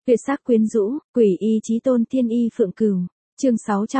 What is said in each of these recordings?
Tuyệt sắc quyến rũ, quỷ y chí tôn tiên y phượng cửu. Chương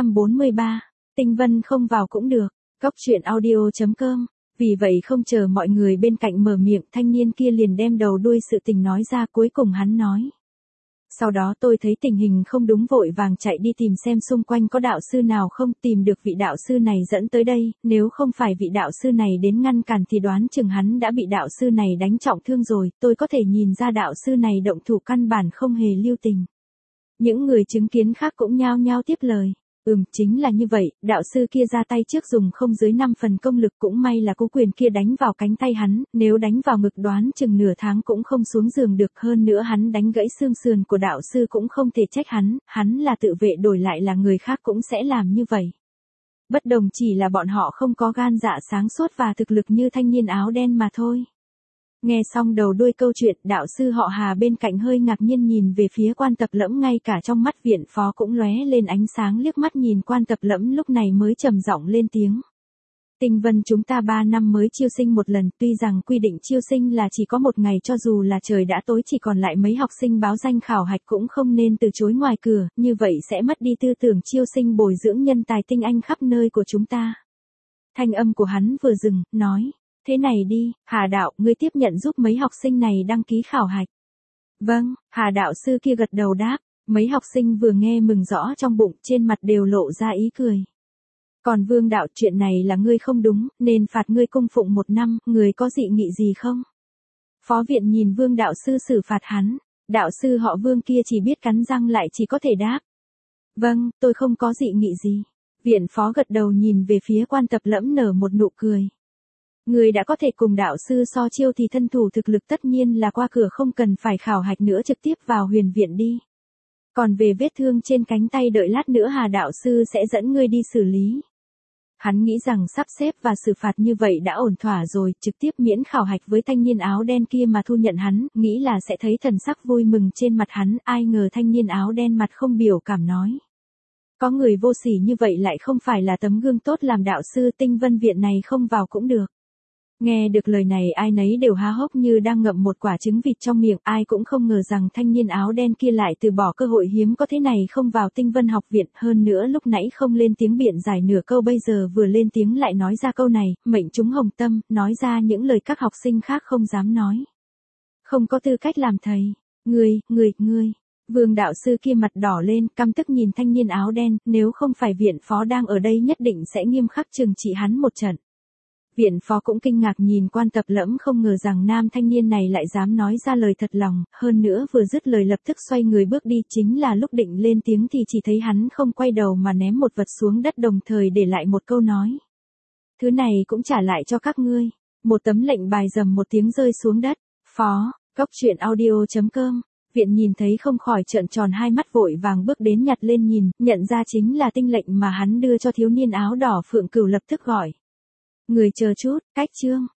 643. Tinh Vân không vào cũng được. Cóc truyện audio.com. Vì vậy không chờ mọi người bên cạnh mở miệng, thanh niên kia liền đem đầu đuôi sự tình nói ra. Cuối cùng hắn nói: sau đó tôi thấy tình hình không đúng, vội vàng chạy đi tìm xem xung quanh có đạo sư nào không, tìm được vị đạo sư này dẫn tới đây, nếu không phải vị đạo sư này đến ngăn cản thì đoán chừng hắn đã bị đạo sư này đánh trọng thương rồi. Tôi có thể nhìn ra đạo sư này động thủ căn bản không hề lưu tình. Những người chứng kiến khác cũng nhao nhao tiếp lời: chính là như vậy, đạo sư kia ra tay trước dùng không dưới 5 phần công lực, cũng may là cú quyền kia đánh vào cánh tay hắn, nếu đánh vào ngực đoán chừng nửa tháng cũng không xuống giường được, hơn nữa hắn đánh gãy xương sườn của đạo sư cũng không thể trách hắn là tự vệ, đổi lại là người khác cũng sẽ làm như vậy. Bất đồng chỉ là bọn họ không có gan dạ sáng suốt và thực lực như thanh niên áo đen mà thôi. Nghe xong đầu đuôi câu chuyện, đạo sư họ Hà bên cạnh hơi ngạc nhiên nhìn về phía Quan Tập Lẫm, ngay cả trong mắt viện phó cũng lóe lên ánh sáng, liếc mắt nhìn Quan Tập Lẫm lúc này mới trầm giọng lên tiếng: Tinh Vân chúng ta 3 năm mới chiêu sinh một lần, tuy rằng quy định chiêu sinh là chỉ có một ngày, cho dù là trời đã tối chỉ còn lại mấy học sinh báo danh khảo hạch cũng không nên từ chối ngoài cửa, như vậy sẽ mất đi tư tưởng chiêu sinh bồi dưỡng nhân tài tinh anh khắp nơi của chúng ta. Thanh âm của hắn vừa dừng, nói: thế này đi, Hà đạo, ngươi tiếp nhận giúp mấy học sinh này đăng ký khảo hạch. Vâng, Hà đạo sư kia gật đầu đáp. Mấy học sinh vừa nghe mừng rõ trong bụng, trên mặt đều lộ ra ý cười. Còn Vương đạo, chuyện này là ngươi không đúng, nên phạt ngươi cung phụng 1 năm, ngươi có dị nghị gì không? Phó viện nhìn Vương đạo sư xử phạt hắn, đạo sư họ Vương kia chỉ biết cắn răng lại chỉ có thể đáp: vâng, tôi không có dị nghị gì. Viện phó gật đầu nhìn về phía Quan Tập Lẫm nở một nụ cười. Người đã có thể cùng đạo sư so chiêu thì thân thủ thực lực tất nhiên là qua cửa, không cần phải khảo hạch nữa, trực tiếp vào huyền viện đi. Còn về vết thương trên cánh tay, đợi lát nữa Hà đạo sư sẽ dẫn ngươi đi xử lý. Hắn nghĩ rằng sắp xếp và xử phạt như vậy đã ổn thỏa rồi, trực tiếp miễn khảo hạch với thanh niên áo đen kia mà thu nhận hắn, nghĩ là sẽ thấy thần sắc vui mừng trên mặt hắn, ai ngờ thanh niên áo đen mặt không biểu cảm nói: có người vô sỉ như vậy lại không phải là tấm gương tốt làm đạo sư, Tinh Vân viện này không vào cũng được. Nghe được lời này ai nấy đều há hốc như đang ngậm một quả trứng vịt trong miệng, ai cũng không ngờ rằng thanh niên áo đen kia lại từ bỏ cơ hội hiếm có thế này không vào Tinh Vân học viện, hơn nữa lúc nãy không lên tiếng biện giải nửa câu, bây giờ vừa lên tiếng lại nói ra câu này, mệnh chúng hồng tâm, nói ra những lời các học sinh khác không dám nói. Không có tư cách làm thầy. Ngươi. Vương đạo sư kia mặt đỏ lên, căm tức nhìn thanh niên áo đen, nếu không phải viện phó đang ở đây nhất định sẽ nghiêm khắc trừng trị hắn một trận. Viện phó cũng kinh ngạc nhìn Quan Tập Lẫm, không ngờ rằng nam thanh niên này lại dám nói ra lời thật lòng, hơn nữa vừa dứt lời lập tức xoay người bước đi, chính là lúc định lên tiếng thì chỉ thấy hắn không quay đầu mà ném một vật xuống đất, đồng thời để lại một câu nói: thứ này cũng trả lại cho các ngươi. Một tấm lệnh bài rầm một tiếng rơi xuống đất. Phó, Cóc truyện audio.com. Viện nhìn thấy không khỏi trợn tròn hai mắt, vội vàng bước đến nhặt lên nhìn, nhận ra chính là tinh lệnh mà hắn đưa cho thiếu niên áo đỏ. Phượng Cửu lập tức gọi: người chờ chút, cách chương.